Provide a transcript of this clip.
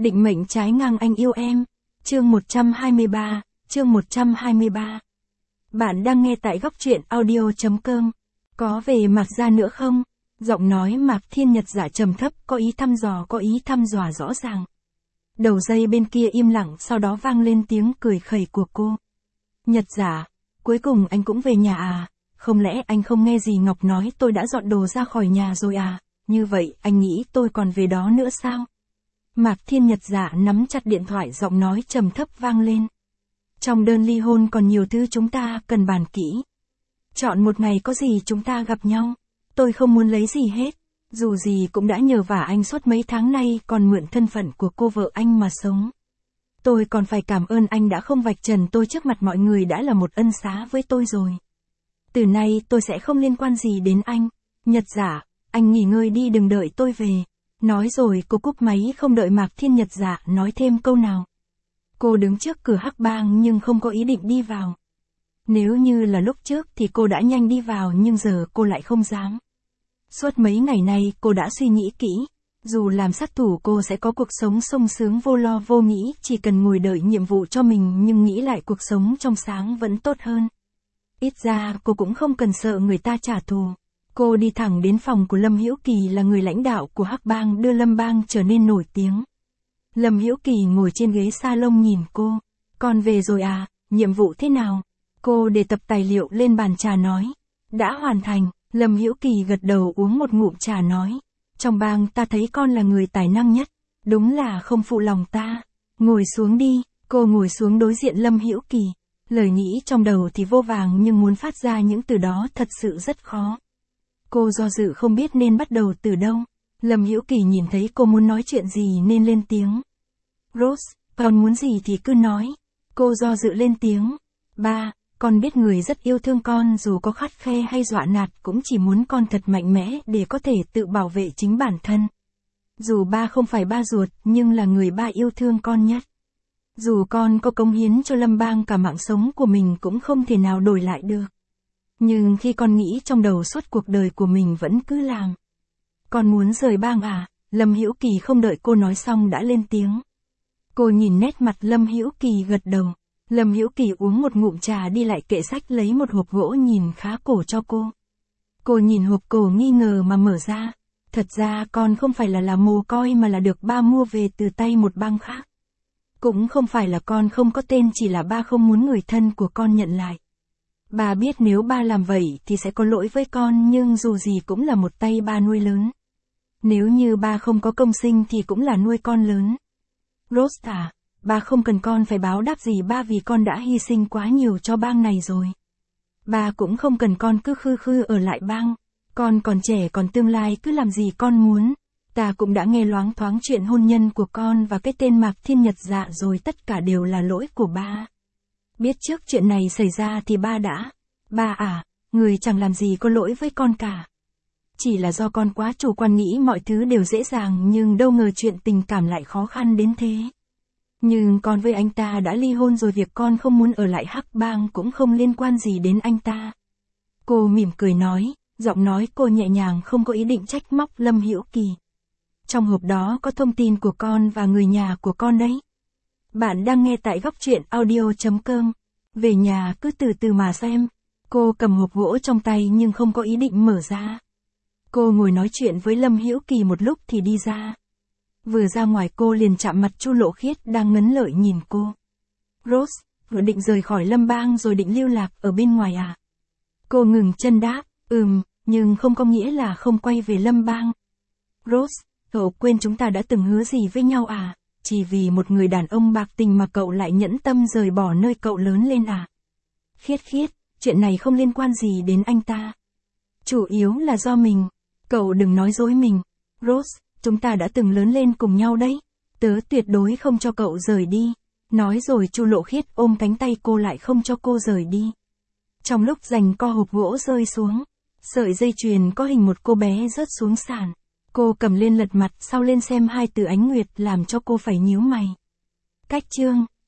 Định mệnh trái ngang anh yêu em. Chương 123, chương 123. Bạn đang nghe tại góc truyện audio.com. Có về Mạc Gia nữa không? Giọng nói Mạc Thiên Nhật Dạ trầm thấp, có ý thăm dò rõ ràng. Đầu dây bên kia im lặng, sau đó vang lên tiếng cười khẩy của cô. Nhật Dạ, cuối cùng anh cũng về nhà à? Không lẽ anh không nghe gì Ngọc nói tôi đã dọn đồ ra khỏi nhà rồi à? Như vậy, anh nghĩ tôi còn về đó nữa sao? Mạc Thiên Nhật Dạ nắm chặt điện thoại, giọng nói trầm thấp vang lên. Trong đơn ly hôn còn nhiều thứ chúng ta cần bàn kỹ. Chọn một ngày có gì chúng ta gặp nhau. Tôi không muốn lấy gì hết. Dù gì cũng đã nhờ vả anh suốt mấy tháng nay, còn mượn thân phận của cô vợ anh mà sống. Tôi còn phải cảm ơn anh đã không vạch trần tôi trước mặt mọi người, đã là một ân xá với tôi rồi. Từ nay tôi sẽ không liên quan gì đến anh. Nhật Dạ, anh nghỉ ngơi đi, đừng đợi tôi về. Nói rồi cô cúp máy không đợi Mạc Thiên Nhật Dạ nói thêm câu nào. Cô đứng trước cửa Hắc Bang nhưng không có ý định đi vào. Nếu như là lúc trước thì cô đã nhanh đi vào, nhưng giờ cô lại không dám. Suốt mấy ngày nay cô đã suy nghĩ kỹ. Dù làm sát thủ cô sẽ có cuộc sống sung sướng vô lo vô nghĩ, chỉ cần ngồi đợi nhiệm vụ cho mình, nhưng nghĩ lại cuộc sống trong sáng vẫn tốt hơn. Ít ra cô cũng không cần sợ người ta trả thù. Cô đi thẳng đến phòng của Lâm Hữu Kỳ, là người lãnh đạo của Hắc Bang, đưa Lâm Bang trở nên nổi tiếng. Lâm Hữu Kỳ ngồi trên ghế salon nhìn cô. Con về rồi à, nhiệm vụ thế nào? Cô để tập tài liệu lên bàn trà nói. Đã hoàn thành. Lâm Hữu Kỳ gật đầu uống một ngụm trà nói. Trong bang ta thấy con là người tài năng nhất. Đúng là không phụ lòng ta. Ngồi xuống đi. Cô ngồi xuống đối diện Lâm Hữu Kỳ. Lời nghĩ trong đầu thì vô vàng, nhưng muốn phát ra những từ đó thật sự rất khó. Cô do dự không biết nên bắt đầu từ đâu. Lâm Hữu Kỳ nhìn thấy cô muốn nói chuyện gì nên lên tiếng. Rose, con muốn gì thì cứ nói. Cô do dự lên tiếng. Ba, con biết người rất yêu thương con, dù có khắt khe hay dọa nạt cũng chỉ muốn con thật mạnh mẽ để có thể tự bảo vệ chính bản thân. Dù ba không phải ba ruột, nhưng là người ba yêu thương con nhất. Dù con có cống hiến cho Lâm Bang cả mạng sống của mình cũng không thể nào đổi lại được. Nhưng khi con nghĩ trong đầu suốt cuộc đời của mình vẫn cứ làm. Con muốn rời bang à? Lâm Hữu Kỳ không đợi cô nói xong đã lên tiếng. Cô nhìn nét mặt Lâm Hữu Kỳ gật đầu. Lâm Hữu Kỳ uống một ngụm trà, đi lại kệ sách lấy một hộp gỗ nhìn khá cổ cho cô. Cô nhìn hộp cổ nghi ngờ mà mở ra. Thật ra con không phải là mồ côi, mà là được ba mua về từ tay một bang khác. Cũng không phải là con không có tên, chỉ là ba không muốn người thân của con nhận lại. Ba biết nếu ba làm vậy thì sẽ có lỗi với con, nhưng dù gì cũng là một tay ba nuôi lớn. Nếu như ba không có công sinh thì cũng là nuôi con lớn. Rose à, ba không cần con phải báo đáp gì ba, vì con đã hy sinh quá nhiều cho bang này rồi. Ba cũng không cần con cứ khư khư ở lại bang. Con còn trẻ, còn tương lai, cứ làm gì con muốn. Ta cũng đã nghe loáng thoáng chuyện hôn nhân của con và cái tên Mạc Thiên Nhật Dạ rồi, tất cả đều là lỗi của ba. Biết trước chuyện này xảy ra thì ba đã. Ba à, người chẳng làm gì có lỗi với con cả. Chỉ là do con quá chủ quan, nghĩ mọi thứ đều dễ dàng, nhưng đâu ngờ chuyện tình cảm lại khó khăn đến thế. Nhưng con với anh ta đã ly hôn rồi, việc con không muốn ở lại Hắc Bang cũng không liên quan gì đến anh ta. Cô mỉm cười nói, giọng nói cô nhẹ nhàng, không có ý định trách móc Lâm Hữu Kỳ. Trong hộp đó có thông tin của con và người nhà của con đấy. Bạn đang nghe tại góc truyện audio.com. Về nhà cứ từ từ mà xem. Cô cầm hộp gỗ trong tay nhưng không có ý định mở ra. Cô ngồi nói chuyện với Lâm Hữu Kỳ một lúc thì đi ra. Vừa ra ngoài cô liền chạm mặt Chu Lộ Khiết đang ngấn lợi nhìn cô. Rose, vừa định rời khỏi Lâm Bang rồi định lưu lạc ở bên ngoài à? Cô ngừng chân đáp, nhưng không có nghĩa là không quay về Lâm Bang. Rose, cậu quên chúng ta đã từng hứa gì với nhau à? Chỉ vì một người đàn ông bạc tình mà cậu lại nhẫn tâm rời bỏ nơi cậu lớn lên à? Khiết, chuyện này không liên quan gì đến anh ta. Chủ yếu là do mình. Cậu đừng nói dối mình. Rose, chúng ta đã từng lớn lên cùng nhau đấy. Tớ tuyệt đối không cho cậu rời đi. Nói rồi Chu Lộ Khiết ôm cánh tay cô lại không cho cô rời đi. Trong lúc giằng co, hộp gỗ rơi xuống. Sợi dây chuyền có hình một cô bé rớt xuống sàn. Cô cầm lên lật mặt sau lên xem hai từ Ánh Nguyệt, làm cho cô phải nhíu mày. Cách chương